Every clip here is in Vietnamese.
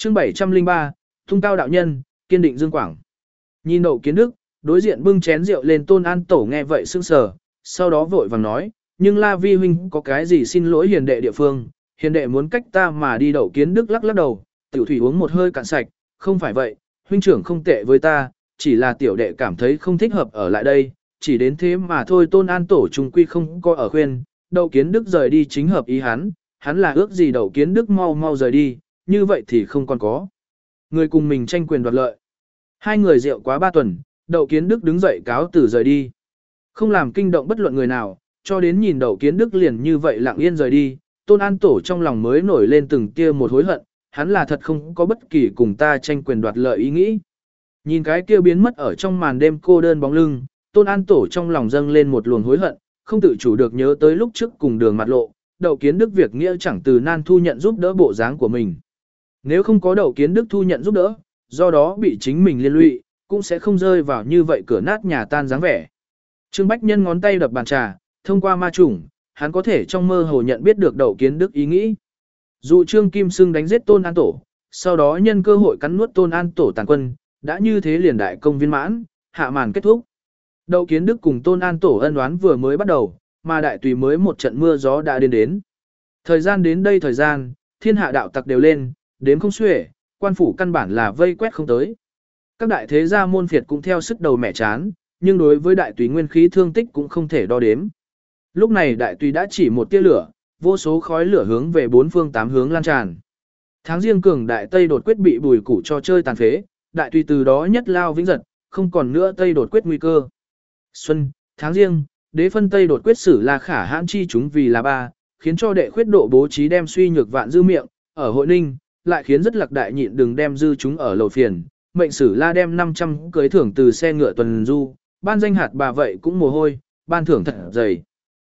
Chương 703, Tung cao đạo nhân, kiên định Dương Quảng. Nhìn Đậu Kiến Đức, đối diện bưng chén rượu lên Tôn An Tổ nghe vậy sững sờ, sau đó vội vàng nói, nhưng La Vi huynh có cái gì xin lỗi hiền đệ địa phương, hiền đệ muốn cách ta mà đi. Đậu Kiến Đức lắc lắc đầu, tiểu thủy uống một hơi cạn sạch, không phải vậy, huynh trưởng không tệ với ta, chỉ là tiểu đệ cảm thấy không thích hợp ở lại đây, chỉ đến thế mà thôi. Tôn An Tổ trung quy không có ở khuyên, Đậu Kiến Đức rời đi chính hợp ý hắn là ước gì Đậu Kiến Đức mau mau rời đi, như vậy thì không còn có người cùng mình tranh quyền đoạt lợi. Hai người rượu quá 3 tuần, Đậu Kiến Đức đứng dậy cáo từ rời đi. Không làm kinh động bất luận người nào, cho đến nhìn Đậu Kiến Đức liền như vậy lặng yên rời đi, Tôn An Tổ trong lòng mới nổi lên từng kia một hối hận, hắn là thật không có bất kỳ cùng ta tranh quyền đoạt lợi ý nghĩ. Nhìn cái kia biến mất ở trong màn đêm cô đơn bóng lưng, Tôn An Tổ trong lòng dâng lên một luồng hối hận, không tự chủ được nhớ tới lúc trước cùng đường mặt lộ, Đậu Kiến Đức việc nghĩa chẳng từ nan thu nhận giúp đỡ bộ dáng của mình. Nếu không có Đậu Kiến Đức thu nhận giúp đỡ, do đó bị chính mình liên lụy, cũng sẽ không rơi vào như vậy cửa nát nhà tan dáng vẻ. Trương Bách Nhân ngón tay đập bàn trà, thông qua ma chủng, hắn có thể trong mơ hồ nhận biết được Đậu Kiến Đức ý nghĩ. Dù Trương Kim Sưng đánh giết Tôn An Tổ, sau đó nhân cơ hội cắn nuốt Tôn An Tổ tàn quân, đã như thế liền đại công viên mãn, hạ màn kết thúc. Đậu Kiến Đức cùng Tôn An Tổ ân oán vừa mới bắt đầu, mà đại tùy mới một trận mưa gió đã đến. Thời gian đến đây thời gian, thiên hạ đạo tặc đều lên, đếm không xuể, quan phủ căn bản là vây quét không tới. Các đại thế gia môn phiệt cũng theo sức đầu mẹ chán, nhưng đối với đại tùy nguyên khí thương tích cũng không thể đo đếm. Lúc này đại tùy đã chỉ một tia lửa, vô số khói lửa hướng về 4 phương 8 hướng lan tràn. Tháng riêng cường đại Tây đột quyết bị bùi củ cho chơi tàn phế, đại tùy từ đó nhất lao vĩnh giật, không còn nữa Tây đột quyết nguy cơ. Xuân, tháng riêng, đế phân Tây đột quyết xử là khả hãn chi chúng vì là 3, khiến cho đệ khuyết độ bố trí đem suy nhược vạn dư miệng, ở hội ninh, lại khiến rất lạc đại nhịn đừng đem dư chúng ở lầu phiền, mệnh sử la đem 500 cưới thưởng từ xe ngựa tuần du, ban danh hạt bà vậy cũng mồ hôi, ban thưởng thật dày.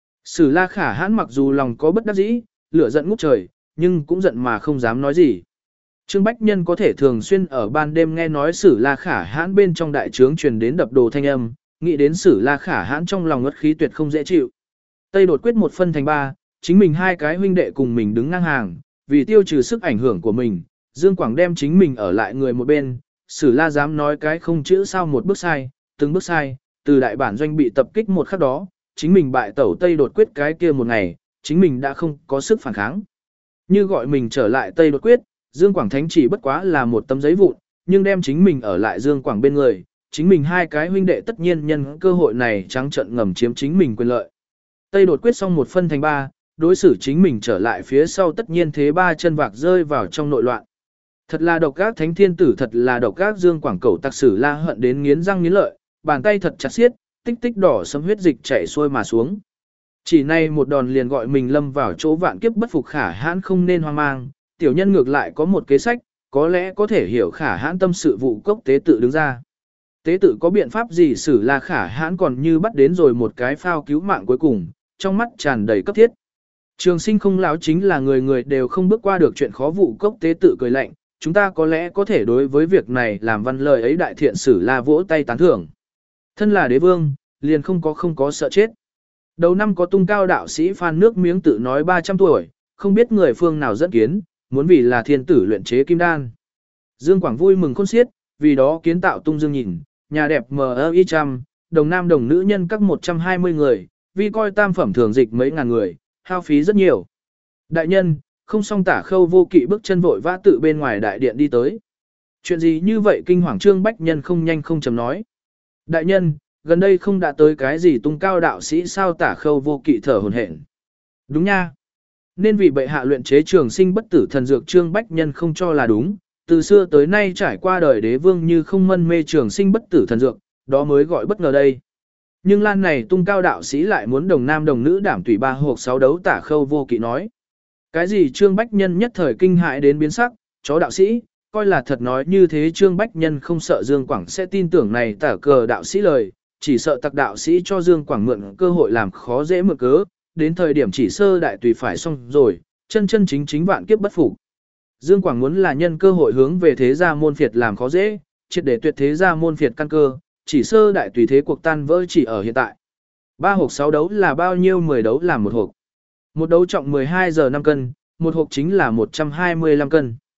Sử la khả hãn mặc dù lòng có bất đắc dĩ, lửa giận ngút trời, nhưng cũng giận mà không dám nói gì. Trương Bách Nhân có thể thường xuyên ở ban đêm nghe nói Sử la khả hãn bên trong đại trướng truyền đến đập đồ thanh âm, nghĩ đến Sử la khả hãn trong lòng ngất khí tuyệt không dễ chịu. Tây đột quyết một phân thành 3, chính mình hai cái huynh đệ cùng mình đứng ngang hàng, vì tiêu trừ sức ảnh hưởng của mình, Dương Quảng đem chính mình ở lại người một bên, Sử la dám nói cái không chữ sao một bước sai, từng bước sai, từ đại bản doanh bị tập kích một khắc đó, chính mình bại tẩu Tây đột quyết cái kia một ngày, chính mình đã không có sức phản kháng. Như gọi mình trở lại Tây đột quyết, Dương Quảng Thánh chỉ bất quá là một tấm giấy vụn, nhưng đem chính mình ở lại Dương Quảng bên người, chính mình hai cái huynh đệ tất nhiên nhân cơ hội này trắng trợn ngầm chiếm chính mình quyền lợi. Tây đột quyết xong một phân thành 3, đối xử chính mình trở lại phía sau tất nhiên thế 3 chân vạc rơi vào trong nội loạn. Thật là độc ác Thánh Thiên Tử, thật là độc ác Dương Quảng Cẩu tặc Sử la hận đến nghiến răng nghiến lợi, bàn tay thật chặt xiết, tích tích đỏ sẫm huyết dịch chảy xuôi mà xuống. Chỉ nay một đòn liền gọi mình lâm vào chỗ vạn kiếp bất phục khả hãn không nên hoang mang, tiểu nhân ngược lại có một kế sách, có lẽ có thể hiểu khả hãn tâm sự vụ cốc tế tự đứng ra. Tế tự có biện pháp gì Sử la khả hãn còn như bắt đến rồi một cái phao cứu mạng cuối cùng, trong mắt tràn đầy cấp thiết. Trường Sinh không lão chính là người người đều không bước qua được chuyện khó vụ cốc tế tự cười lạnh, chúng ta có lẽ có thể đối với việc này làm văn lời ấy đại thiện Sử la vỗ tay tán thưởng. Thân là đế vương, liền không có sợ chết. Đầu năm có tung cao đạo sĩ Phan nước miếng tự nói 300 tuổi, không biết người phương nào dẫn kiến, muốn vì là thiên tử luyện chế kim đan. Dương Quảng vui mừng khôn xiết, vì đó kiến tạo tung dương nhìn, nhà đẹp MI trăm, đồng nam đồng nữ nhân các 120 người, vì coi tam phẩm thường dịch mấy ngàn người, hao phí rất nhiều. Đại nhân, không song Tả Khâu Vô Kỵ bước chân vội vã tự bên ngoài đại điện đi tới. Chuyện gì như vậy kinh hoàng Trương Bách Nhân không nhanh không chậm nói. Đại nhân, gần đây không đã tới cái gì tung cao đạo sĩ sao? Tả Khâu Vô Kỵ thở hổn hển. Đúng nha. Nên vì bệ hạ luyện chế trường sinh bất tử thần dược Trương Bách Nhân không cho là đúng. Từ xưa tới nay trải qua đời đế vương như không mân mê trường sinh bất tử thần dược, đó mới gọi bất ngờ đây. Nhưng lan này tung cao đạo sĩ lại muốn đồng nam đồng nữ đảm tùy 3 hoặc 6 đấu. Tả Khâu Vô Kỵ nói. Cái gì Trương Bách Nhân nhất thời kinh hãi đến biến sắc, chó đạo sĩ, coi là thật nói như thế Trương Bách Nhân không sợ Dương Quảng sẽ tin tưởng này Tả cờ đạo sĩ lời, chỉ sợ tặc đạo sĩ cho Dương Quảng mượn cơ hội làm khó dễ mượn cớ, đến thời điểm chỉ sơ đại tùy phải xong rồi, chân chân chính chính vạn kiếp bất phục. Dương Quảng muốn là nhân cơ hội hướng về thế gia môn phiệt làm khó dễ, triệt để tuyệt thế gia môn phiệt căn cơ, chỉ sơ đại tùy thế cuộc tan vỡ chỉ ở hiện tại. 3 hộp 6 đấu là bao nhiêu? 10 đấu làm một hộp. Một đấu trọng 12 giờ 5 cân, một hộp chính là 125 cân.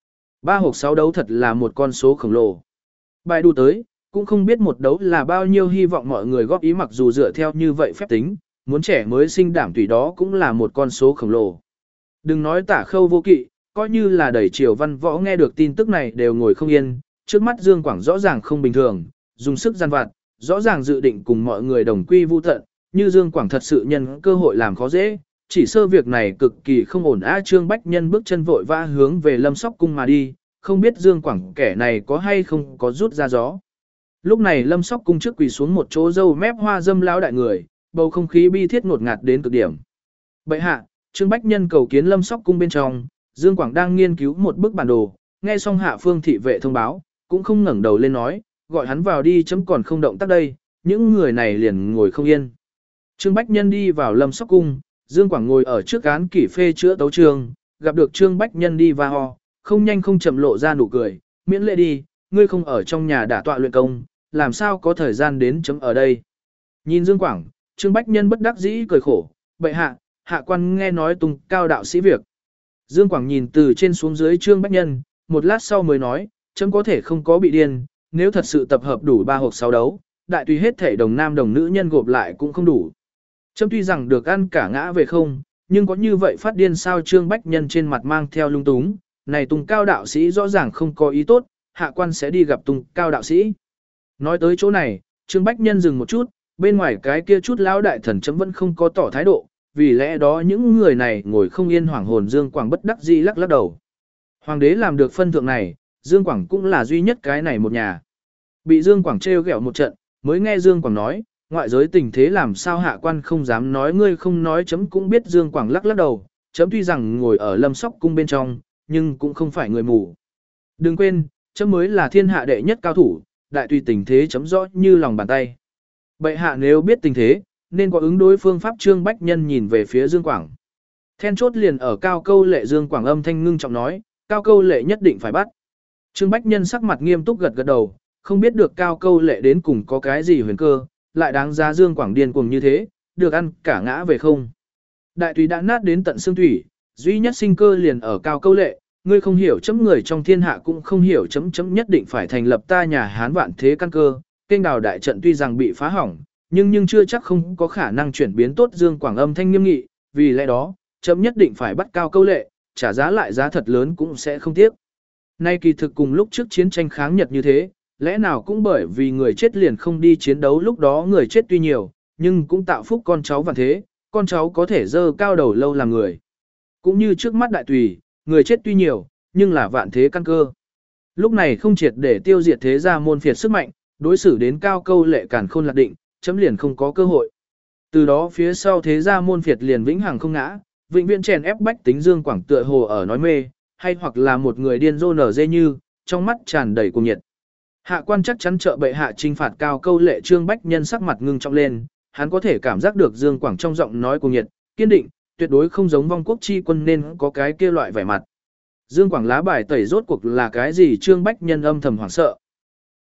3 hộp 6 đấu thật là một con số khổng lồ. Bài đu tới, cũng không biết một đấu là bao nhiêu, hy vọng mọi người góp ý, mặc dù dựa theo như vậy phép tính, muốn trẻ mới sinh đảm tùy đó cũng là một con số khổng lồ. Đừng nói Tả Khâu Vô Kỵ, coi như là đẩy Triều Văn Võ nghe được tin tức này đều ngồi không yên, trước mắt Dương Quảng rõ ràng không bình thường, dùng sức gian vặt, rõ ràng dự định cùng mọi người đồng quy vu tận, như Dương Quảng thật sự nhân cơ hội làm khó dễ, chỉ sơ việc này cực kỳ không ổn. Trương Bách Nhân bước chân vội vã hướng về Lâm Sóc Cung mà đi, không biết Dương Quảng kẻ này có hay không có rút ra gió. Lúc này Lâm Sóc Cung trước quỳ xuống một chỗ râu mép hoa dâm lão đại người, bầu không khí bi thiết ngột ngạt đến cực điểm. Bệ hạ, Trương Bách Nhân cầu kiến Lâm Sóc Cung bên trong, Dương Quảng đang nghiên cứu một bức bản đồ, nghe xong hạ phương thị vệ thông báo, cũng không ngẩng đầu lên nói, gọi hắn vào đi, chấm còn không động tác đây, những người này liền ngồi không yên. Trương Bách Nhân đi vào Lâm Sóc Cung, Dương Quảng ngồi ở trước án kỷ phê chữa tấu trường, gặp được Trương Bách Nhân đi va ho, không nhanh không chậm lộ ra nụ cười, miễn lễ đi, ngươi không ở trong nhà đả tọa luyện công, làm sao có thời gian đến chấm ở đây. Nhìn Dương Quảng, Trương Bách Nhân bất đắc dĩ cười khổ, bệ hạ, hạ quan nghe nói Tùng Cao đạo sĩ việc. Dương Quảng nhìn từ trên xuống dưới Trương Bách Nhân, một lát sau mới nói, chấm có thể không có bị điên, nếu thật sự tập hợp đủ 3 hộp 6 đấu, đại tùy hết thể đồng nam đồng nữ nhân gộp lại cũng không đủ. Chấm tuy rằng được ăn cả ngã về không, nhưng có như vậy phát điên sao? Trương Bách Nhân trên mặt mang theo lung túng, này Tùng Cao đạo sĩ rõ ràng không có ý tốt, hạ quan sẽ đi gặp Tùng Cao đạo sĩ. Nói tới chỗ này, Trương Bách Nhân dừng một chút, bên ngoài cái kia chút lão đại thần chấm vẫn không có tỏ thái độ, vì lẽ đó những người này ngồi không yên. Hoàng hồn Dương Quảng bất đắc dĩ lắc lắc đầu. Hoàng đế làm được phân thượng này, Dương Quảng cũng là duy nhất cái này một nhà. Bị Dương Quảng trêu ghẹo một trận, mới nghe Dương Quảng nói, ngoại giới tình thế làm sao hạ quan không dám nói, ngươi không nói chấm cũng biết. Dương Quảng lắc lắc đầu, chấm tuy rằng ngồi ở Lâm Sóc Cung bên trong, nhưng cũng không phải người mù. Đừng quên, chấm mới là thiên hạ đệ nhất cao thủ, đại tùy tình thế chấm rõ như lòng bàn tay. Bệ hạ nếu biết tình thế, nên có ứng đối phương pháp. Trương Bách Nhân nhìn về phía Dương Quảng. Then chốt liền ở Cao Câu Lệ. Dương Quảng âm thanh ngưng trọng nói, Cao Câu Lệ nhất định phải bắt. Trương Bách Nhân sắc mặt nghiêm túc gật gật đầu, không biết được Cao Câu Lệ đến cùng có cái gì huyền cơ, lại đáng giá Dương Quảng điên cuồng như thế, được ăn cả ngã về không. Đại tùy đã nát đến tận xương thủy, duy nhất sinh cơ liền ở Cao Câu Lệ, ngươi không hiểu chấm, người trong thiên hạ cũng không hiểu chấm, chấm nhất định phải thành lập ta nhà Hán vạn thế căn cơ. Kênh đào đại trận tuy rằng bị phá hỏng, nhưng chưa chắc không có khả năng chuyển biến tốt. Dương Quảng âm thanh nghiêm nghị, vì lẽ đó, chấm nhất định phải bắt Cao Câu Lệ, trả giá lại giá thật lớn cũng sẽ không tiếc. Nay kỳ thực cùng lúc trước chiến tranh kháng Nhật như thế, lẽ nào cũng bởi vì người chết liền không đi chiến đấu, lúc đó người chết tuy nhiều, nhưng cũng tạo phúc con cháu vạn thế, con cháu có thể dơ cao đầu lâu làm người. Cũng như trước mắt đại tùy, người chết tuy nhiều, nhưng là vạn thế căn cơ. Lúc này không triệt để tiêu diệt thế gia môn phiệt sức mạnh, đối xử đến Cao Câu Lệ càn khôn lạc định, chấm liền không có cơ hội. Từ đó phía sau thế gia môn phiệt liền vĩnh hằng không ngã, vĩnh viễn chèn ép bách tính. Dương Quảng tựa hồ ở nói mê, hay hoặc là một người điên rô nở dê như, trong mắt tràn đầy cuồng nhiệt. Hạ quan chắc chắn trợ bệ hạ trinh phạt Cao Câu Lệ. Trương Bách Nhân sắc mặt ngưng trọng lên, hắn có thể cảm giác được Dương Quảng trong giọng nói cuồng nhiệt, kiên định, tuyệt đối không giống vong quốc chi quân nên có cái kia loại vẻ mặt. Dương Quảng lá bài tẩy rốt cuộc là cái gì? Trương Bách Nhân âm thầm hoảng sợ,